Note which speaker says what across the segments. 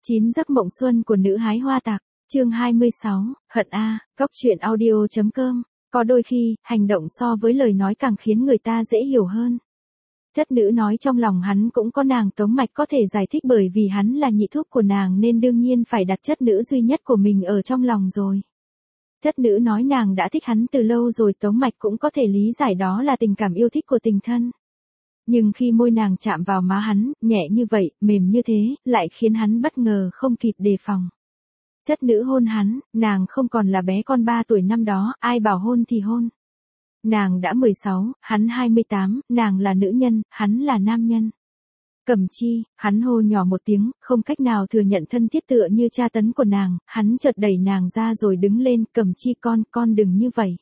Speaker 1: 9 giấc mộng xuân của nữ hái hoa tạc, chương 26, hận a, góc truyện audio.com, có đôi khi, hành động so với lời nói càng khiến người ta dễ hiểu hơn. Chất nữ nói trong lòng hắn cũng có nàng Tống Mạch có thể giải thích bởi vì hắn là nhị thúc của nàng nên đương nhiên phải đặt chất nữ duy nhất của mình ở trong lòng rồi. Chất nữ nói nàng đã thích hắn từ lâu rồi, Tống Mạch cũng có thể lý giải đó là tình cảm yêu thích của tình thân. Nhưng khi môi nàng chạm vào má hắn, nhẹ như vậy, mềm như thế, lại khiến hắn bất ngờ không kịp đề phòng. Chất nữ hôn hắn, nàng không còn là bé con 3 tuổi năm đó, ai bảo hôn thì hôn. Nàng đã 16, hắn 28, nàng là nữ nhân, hắn là nam nhân. Cẩm Chi, hắn hô nhỏ một tiếng, không cách nào thừa nhận thân thiết tựa như tra tấn của nàng, hắn chợt đẩy nàng ra rồi đứng lên, Cẩm Chi con đừng như vậy.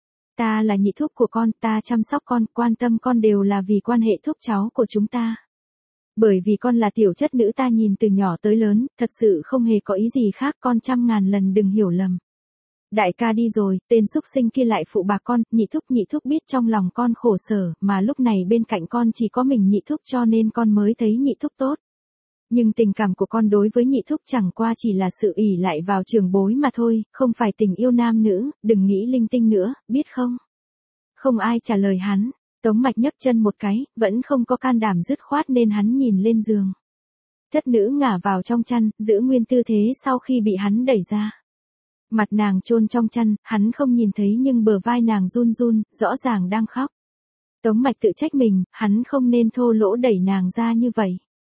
Speaker 1: Ta là nhị thúc của con, ta chăm sóc con, quan tâm con đều là vì quan hệ thúc cháu của chúng ta. Bởi vì con là tiểu chất nữ ta nhìn từ nhỏ tới lớn, thật sự không hề có ý gì khác, con 100.000 lần đừng hiểu lầm. Đại ca đi rồi, tên xúc sinh kia lại phụ bạc con, nhị thúc biết trong lòng con khổ sở, mà lúc này bên cạnh con chỉ có mình nhị thúc cho nên con mới thấy nhị thúc tốt. Nhưng tình cảm của con đối với nhị thúc chẳng qua chỉ là sự ỷ lại vào trưởng bối mà thôi, không phải tình yêu nam nữ, đừng nghĩ linh tinh nữa, biết không? Không ai trả lời hắn, Tống Mạch nhấc chân một cái, vẫn không có can đảm dứt khoát nên hắn nhìn lên giường. Chất nữ ngả vào trong chăn, giữ nguyên tư thế sau khi bị hắn đẩy ra. Mặt nàng chôn trong chăn, hắn không nhìn thấy nhưng bờ vai nàng run run, rõ ràng đang khóc. Tống Mạch tự trách mình, hắn không nên thô lỗ đẩy nàng ra như vậy.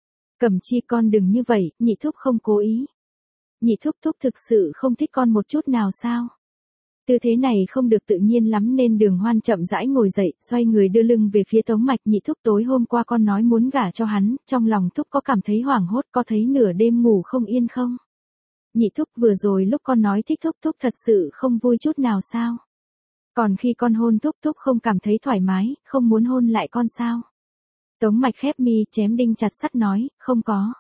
Speaker 1: Cẩm Chi con đừng như vậy, nhị thúc không cố ý. Nhị thúc thực sự không thích con một chút nào sao? Tư thế này không được tự nhiên lắm nên Đường Hoan chậm rãi ngồi dậy, xoay người đưa lưng về phía Tống Mạch. Nhị thúc tối hôm qua con nói muốn gả cho hắn, trong lòng thúc có cảm thấy hoảng hốt, có thấy nửa đêm ngủ không yên không? Nhị thúc vừa rồi lúc con nói thích thúc thật sự không vui chút nào sao? Còn khi con hôn thúc không cảm thấy thoải mái, không muốn hôn lại con sao? Tống Mạch khép mi chém đinh chặt sắt nói, không có.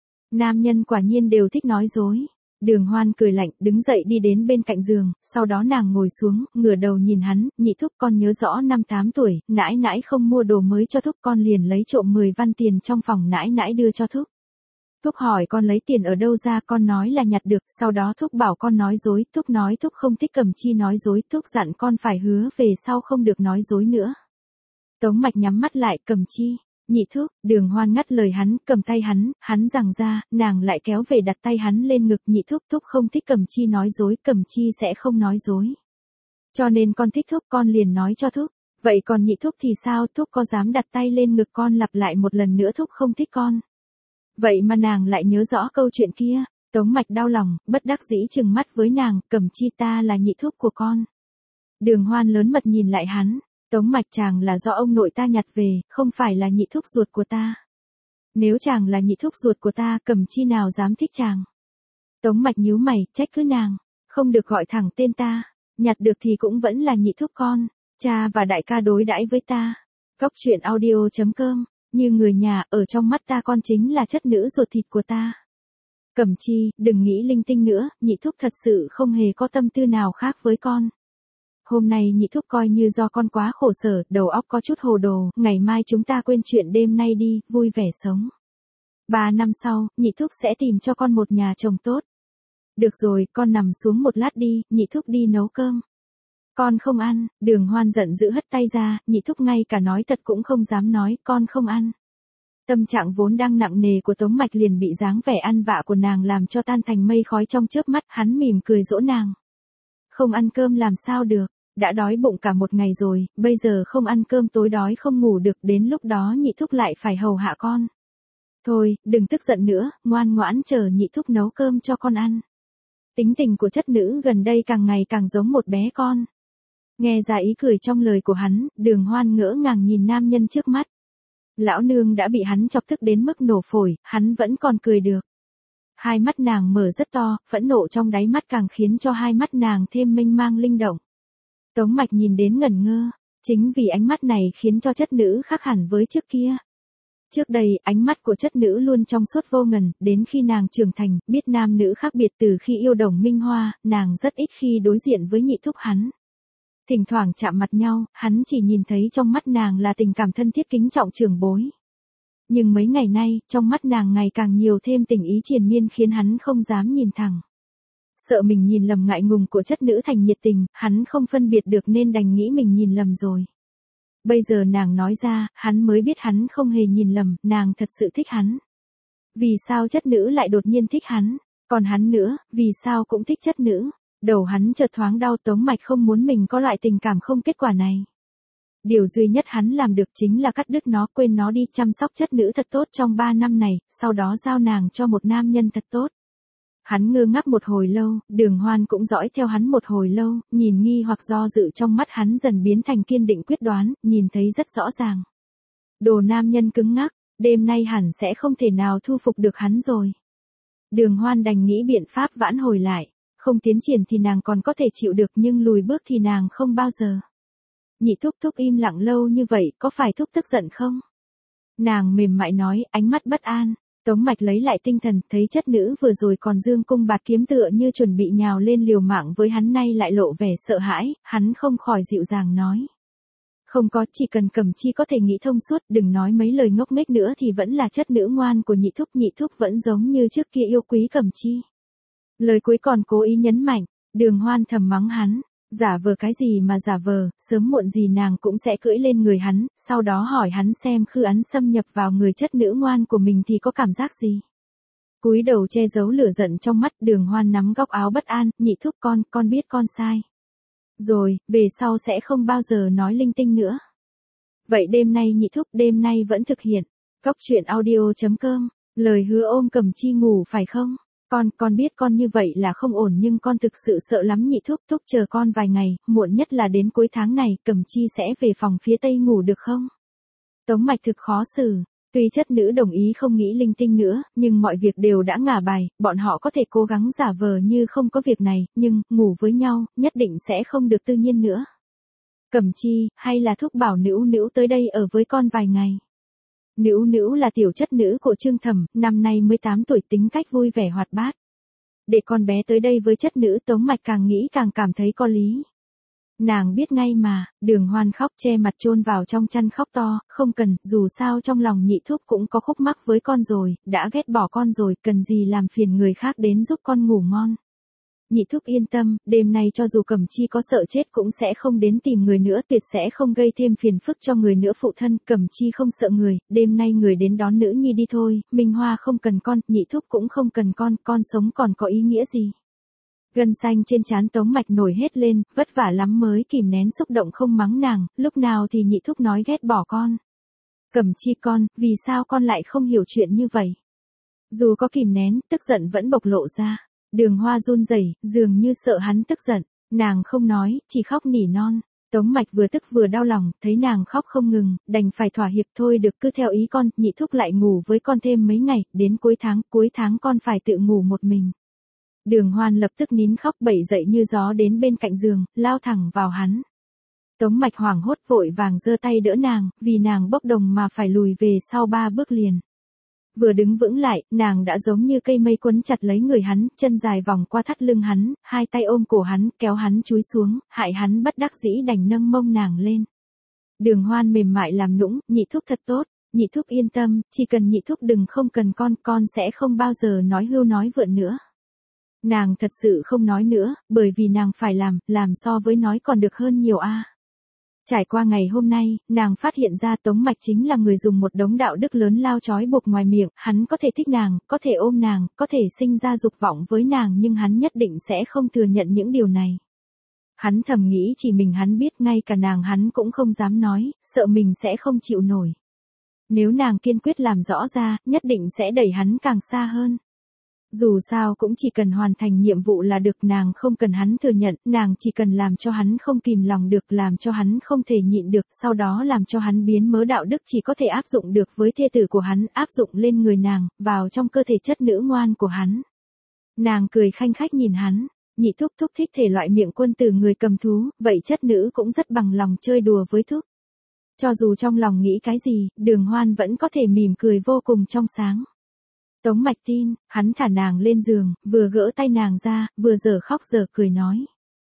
Speaker 1: Nam nhân quả nhiên đều thích nói dối. Đường Hoan cười lạnh, đứng dậy đi đến bên cạnh giường, sau đó nàng ngồi xuống, ngửa đầu nhìn hắn, nhị thúc con nhớ rõ năm 8 tuổi, nãi nãi không mua đồ mới cho thúc, con liền lấy trộm 10 văn tiền trong phòng nãi nãi đưa cho thúc. Thúc hỏi con lấy tiền ở đâu ra, con nói là nhặt được, sau đó thúc bảo con nói dối, thúc nói thúc không thích Cẩm Chi nói dối, thúc dặn con phải hứa về sau không được nói dối nữa. Tống Mạch nhắm mắt lại, Cẩm Chi. Nhị thúc, Đường Hoan ngắt lời hắn, cầm tay hắn giằng ra, nàng lại kéo về đặt tay hắn lên ngực. Nhị thúc không thích Cẩm Chi nói dối, Cẩm Chi sẽ không nói dối. Cho nên con thích thúc, con liền nói cho thúc. Vậy còn nhị thúc thì sao, thúc có dám đặt tay lên ngực con lặp lại một lần nữa thúc không thích con? Vậy mà nàng lại nhớ rõ câu chuyện kia. Tống Mạch đau lòng, bất đắc dĩ trừng mắt với nàng, Cẩm Chi ta là nhị thúc của con. Đường Hoan lớn mật nhìn lại hắn. Tống Mạch chàng là do ông nội ta nhặt về, không phải là nhị thúc ruột của ta. Nếu chàng là nhị thúc ruột của ta, Cẩm Chi nào dám thích chàng. Tống Mạch nhíu mày, trách cứ nàng, không được gọi thẳng tên ta, nhặt được thì cũng vẫn là nhị thúc con, cha và đại ca đối đãi với ta. Góc truyện audio.com, như người nhà, ở trong mắt ta con chính là chất nữ ruột thịt của ta. Cẩm Chi, đừng nghĩ linh tinh nữa, nhị thúc thật sự không hề có tâm tư nào khác với con. Hôm nay nhị thúc coi như do con quá khổ sở, đầu óc có chút hồ đồ, ngày mai chúng ta quên chuyện đêm nay đi, vui vẻ sống. 3 năm sau, nhị thúc sẽ tìm cho con một nhà chồng tốt. Được rồi, con nằm xuống một lát đi, nhị thúc đi nấu cơm. Con không ăn, Đường Hoan giận dữ hất tay ra, nhị thúc ngay cả nói thật cũng không dám nói, con không ăn. Tâm trạng vốn đang nặng nề của Tống Mạch liền bị dáng vẻ ăn vạ của nàng làm cho tan thành mây khói trong chớp mắt, hắn mỉm cười dỗ nàng. Không ăn cơm làm sao được? Đã đói bụng cả một ngày rồi, bây giờ không ăn cơm tối đói không ngủ được, đến lúc đó nhị thúc lại phải hầu hạ con. Thôi, đừng tức giận nữa, ngoan ngoãn chờ nhị thúc nấu cơm cho con ăn. Tính tình của chất nữ gần đây càng ngày càng giống một bé con. Nghe ra ý cười trong lời của hắn, Đường Hoan ngỡ ngàng nhìn nam nhân trước mắt. Lão nương đã bị hắn chọc tức đến mức nổ phổi, hắn vẫn còn cười được. Hai mắt nàng mở rất to, phẫn nộ trong đáy mắt càng khiến cho hai mắt nàng thêm mênh mang linh động. Tống Mạch nhìn đến ngẩn ngơ, chính vì ánh mắt này khiến cho chất nữ khác hẳn với trước kia. Trước đây, ánh mắt của chất nữ luôn trong suốt vô ngần, đến khi nàng trưởng thành, biết nam nữ khác biệt từ khi yêu Đồng Minh Hoa, nàng rất ít khi đối diện với nhị thúc hắn. Thỉnh thoảng chạm mặt nhau, hắn chỉ nhìn thấy trong mắt nàng là tình cảm thân thiết kính trọng trưởng bối. Nhưng mấy ngày nay, trong mắt nàng ngày càng nhiều thêm tình ý triền miên khiến hắn không dám nhìn thẳng. Sợ mình nhìn lầm ngại ngùng của chất nữ thành nhiệt tình, hắn không phân biệt được nên đành nghĩ mình nhìn lầm rồi. Bây giờ nàng nói ra, hắn mới biết hắn không hề nhìn lầm, nàng thật sự thích hắn. Vì sao chất nữ lại đột nhiên thích hắn? Còn hắn nữa, vì sao cũng thích chất nữ? Đầu hắn chợt thoáng đau. Tống Mạch không muốn mình có loại tình cảm không kết quả này. Điều duy nhất hắn làm được chính là cắt đứt nó, quên nó đi, chăm sóc chất nữ thật tốt trong 3 năm này, sau đó giao nàng cho một nam nhân thật tốt. Hắn ngơ ngác một hồi lâu, Đường Hoan cũng dõi theo hắn một hồi lâu, nhìn nghi hoặc do dự trong mắt hắn dần biến thành kiên định quyết đoán, nhìn thấy rất rõ ràng. Đồ nam nhân cứng ngắc, đêm nay hẳn sẽ không thể nào thu phục được hắn rồi. Đường Hoan đành nghĩ biện pháp vãn hồi lại, không tiến triển thì nàng còn có thể chịu được nhưng lùi bước thì nàng không bao giờ. Nhị thúc thúc im lặng lâu như vậy, có phải thúc tức giận không? Nàng mềm mại nói, ánh mắt bất an. Tống Mạch lấy lại tinh thần, thấy chất nữ vừa rồi còn dương cung bạt kiếm tựa như chuẩn bị nhào lên liều mạng với hắn, nay lại lộ vẻ sợ hãi, hắn không khỏi dịu dàng nói. Không có, chỉ cần Cẩm Chi có thể nghĩ thông suốt, đừng nói mấy lời ngốc nghếch nữa thì vẫn là chất nữ ngoan của nhị thúc vẫn giống như trước kia yêu quý Cẩm Chi. Lời cuối còn cố ý nhấn mạnh, Đường Hoan thầm mắng hắn, giả vờ cái gì mà giả vờ, sớm muộn gì nàng cũng sẽ cưỡi lên người hắn, sau đó hỏi hắn xem khư ấn xâm nhập vào người chất nữ ngoan của mình thì có cảm giác gì. Cúi đầu che giấu lửa giận trong mắt, Đường Hoan nắm góc áo bất an, nhị thúc con biết con sai. Rồi, về sau sẽ không bao giờ nói linh tinh nữa. Vậy đêm nay nhị thúc, đêm nay vẫn thực hiện. Góc truyện audio.com, lời hứa ôm Cẩm Chi ngủ phải không? Con biết con như vậy là không ổn nhưng con thực sự sợ lắm nhị thúc chờ con vài ngày, muộn nhất là đến cuối tháng này, Cẩm Chi sẽ về phòng phía tây ngủ được không? Tống Mạch thực khó xử, tuy chất nữ đồng ý không nghĩ linh tinh nữa, nhưng mọi việc đều đã ngả bài, bọn họ có thể cố gắng giả vờ như không có việc này, nhưng, ngủ với nhau, nhất định sẽ không được tự nhiên nữa. Cẩm Chi, hay là thúc bảo Nữu Nữu tới đây ở với con vài ngày. Nữu Nữu là tiểu chất nữ của Trương Thẩm, năm nay 18 tuổi, tính cách vui vẻ hoạt bát. Để con bé tới đây với chất nữ, Tống Mạch càng nghĩ càng cảm thấy có lý. Nàng biết ngay mà. Đường Hoan khóc che mặt chôn vào trong chăn khóc to, không cần, dù sao trong lòng nhị thúc cũng có khúc mắc với con rồi, đã ghét bỏ con rồi, cần gì làm phiền người khác đến giúp con ngủ ngon. Nhị thúc yên tâm, đêm nay cho dù Cẩm Chi có sợ chết cũng sẽ không đến tìm người nữa, tuyệt sẽ không gây thêm phiền phức cho người nữa. Phụ thân, Cẩm Chi không sợ người, đêm nay người đến đón nữ nhi đi thôi, Minh Hoa không cần con, nhị thúc cũng không cần con sống còn có ý nghĩa gì. Gân xanh trên trán Tống Mạch nổi hết lên, vất vả lắm mới kìm nén xúc động không mắng nàng, lúc nào thì nhị thúc nói ghét bỏ con. Cẩm Chi vì sao con lại không hiểu chuyện như vậy? Dù có kìm nén, tức giận vẫn bộc lộ ra. Đường Hoa run rẩy, dường như sợ hắn tức giận, nàng không nói, chỉ khóc nỉ non. Tống Mạch vừa tức vừa đau lòng, thấy nàng khóc không ngừng, đành phải thỏa hiệp thôi được cứ theo ý con, nhị thúc lại ngủ với con thêm mấy ngày, đến cuối tháng con phải tự ngủ một mình. Đường Hoan lập tức nín khóc bẩy dậy như gió đến bên cạnh giường, lao thẳng vào hắn. Tống Mạch hoảng hốt vội vàng giơ tay đỡ nàng, vì nàng bốc đồng mà phải lùi về sau 3 bước liền. Vừa đứng vững lại, nàng đã giống như cây mây quấn chặt lấy người hắn, chân dài vòng qua thắt lưng hắn, hai tay ôm cổ hắn, kéo hắn chúi xuống, hại hắn bất đắc dĩ đành nâng mông nàng lên. Đường Hoan mềm mại làm nũng, nhị thúc thật tốt, nhị thúc yên tâm, chỉ cần nhị thúc đừng không cần con sẽ không bao giờ nói hưu nói vượn nữa. Nàng thật sự không nói nữa, bởi vì nàng phải làm so với nói còn được hơn nhiều a. Trải qua ngày hôm nay, nàng phát hiện ra Tống Mạch chính là người dùng một đống đạo đức lớn lao trói buộc ngoài miệng, hắn có thể thích nàng, có thể ôm nàng, có thể sinh ra dục vọng với nàng nhưng hắn nhất định sẽ không thừa nhận những điều này. Hắn thầm nghĩ chỉ mình hắn biết, ngay cả nàng hắn cũng không dám nói, sợ mình sẽ không chịu nổi. Nếu nàng kiên quyết làm rõ ra, nhất định sẽ đẩy hắn càng xa hơn. Dù sao cũng chỉ cần hoàn thành nhiệm vụ là được, nàng không cần hắn thừa nhận, nàng chỉ cần làm cho hắn không kìm lòng được, làm cho hắn không thể nhịn được, sau đó làm cho hắn biến mớ đạo đức chỉ có thể áp dụng được với thê tử của hắn, áp dụng lên người nàng, vào trong cơ thể chất nữ ngoan của hắn. Nàng cười khanh khách nhìn hắn, nhị thúc thích thể loại miệng quân tử người cầm thú, vậy chất nữ cũng rất bằng lòng chơi đùa với thúc. Cho dù trong lòng nghĩ cái gì, Đường Hoan vẫn có thể mỉm cười vô cùng trong sáng. Tống Mạch tin, hắn thả nàng lên giường, vừa gỡ tay nàng ra, vừa dở khóc dở cười nói.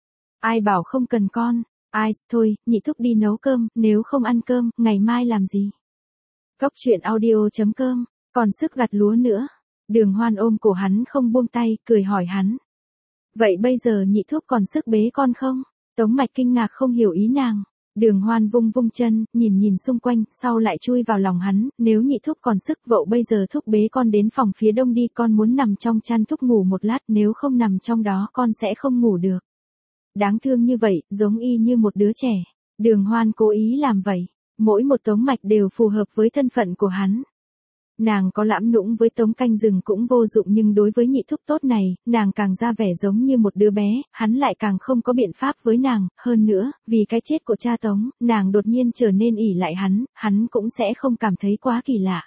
Speaker 1: Ai bảo không cần con, thôi, nhị thúc đi nấu cơm, nếu không ăn cơm, ngày mai làm gì? Cóc truyện audio.com, còn sức gặt lúa nữa. Đường Hoan ôm cổ hắn không buông tay, cười hỏi hắn. Vậy bây giờ nhị thúc còn sức bế con không? Tống Mạch kinh ngạc không hiểu ý nàng. Đường Hoan vung vung chân, nhìn xung quanh, sau lại chui vào lòng hắn, nếu nhị thúc còn sức vậu bây giờ thúc bế con đến phòng phía đông đi, con muốn nằm trong chăn thúc ngủ một lát, nếu không nằm trong đó con sẽ không ngủ được. Đáng thương như vậy, giống y như một đứa trẻ. Đường Hoan cố ý làm vậy. Mỗi một Tống Mạch đều phù hợp với thân phận của hắn. Nàng có lãm nũng với Tống Canh Rừng cũng vô dụng, nhưng đối với nhị thúc tốt này, nàng càng ra vẻ giống như một đứa bé, hắn lại càng không có biện pháp với nàng, hơn nữa, vì cái chết của cha Tống, nàng đột nhiên trở nên ỷ lại hắn cũng sẽ không cảm thấy quá kỳ lạ.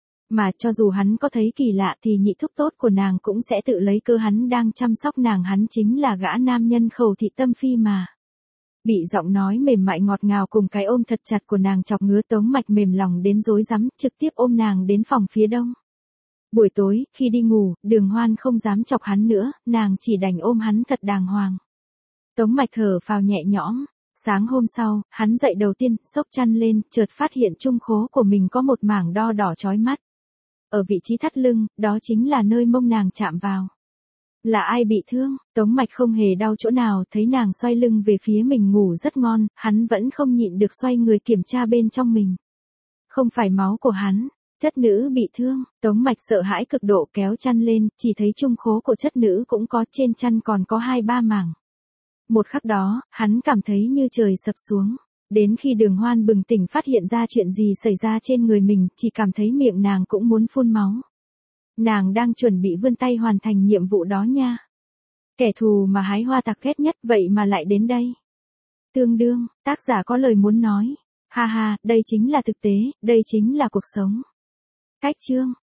Speaker 1: Mà cho dù hắn có thấy kỳ lạ thì nhị thúc tốt của nàng cũng sẽ tự lấy cơ hắn đang chăm sóc nàng, hắn chính là gã nam nhân Khẩu Thị Tâm Phi mà. Bị giọng nói mềm mại ngọt ngào cùng cái ôm thật chặt của nàng chọc ngứa, Tống Mạch mềm lòng đến rối rắm, trực tiếp ôm nàng đến phòng phía đông. Buổi tối, khi đi ngủ, Đường Hoan không dám chọc hắn nữa, nàng chỉ đành ôm hắn thật đàng hoàng. Tống Mạch thở phào nhẹ nhõm. Sáng hôm sau, hắn dậy đầu tiên, xốc chăn lên, chợt phát hiện trung khố của mình có một mảng đo đỏ chói mắt. Ở vị trí thắt lưng, đó chính là nơi mông nàng chạm vào. Là ai bị thương? Tống Mạch không hề đau chỗ nào, thấy nàng xoay lưng về phía mình ngủ rất ngon, hắn vẫn không nhịn được xoay người kiểm tra bên trong mình. Không phải máu của hắn, chất nữ bị thương, Tống Mạch sợ hãi cực độ kéo chăn lên, chỉ thấy trung khố của chất nữ cũng có, trên chăn còn có 2-3 mảng. Một khắc đó, hắn cảm thấy như trời sập xuống. Đến khi Đường Hoan bừng tỉnh phát hiện ra chuyện gì xảy ra trên người mình, chỉ cảm thấy miệng nàng cũng muốn phun máu. Nàng đang chuẩn bị vươn tay hoàn thành nhiệm vụ đó nha. Kẻ thù mà Hái Hoa Tặc ghét nhất vậy mà lại đến đây. Tương đương, tác giả có lời muốn nói. Ha ha, đây chính là thực tế, đây chính là cuộc sống. Cách chương.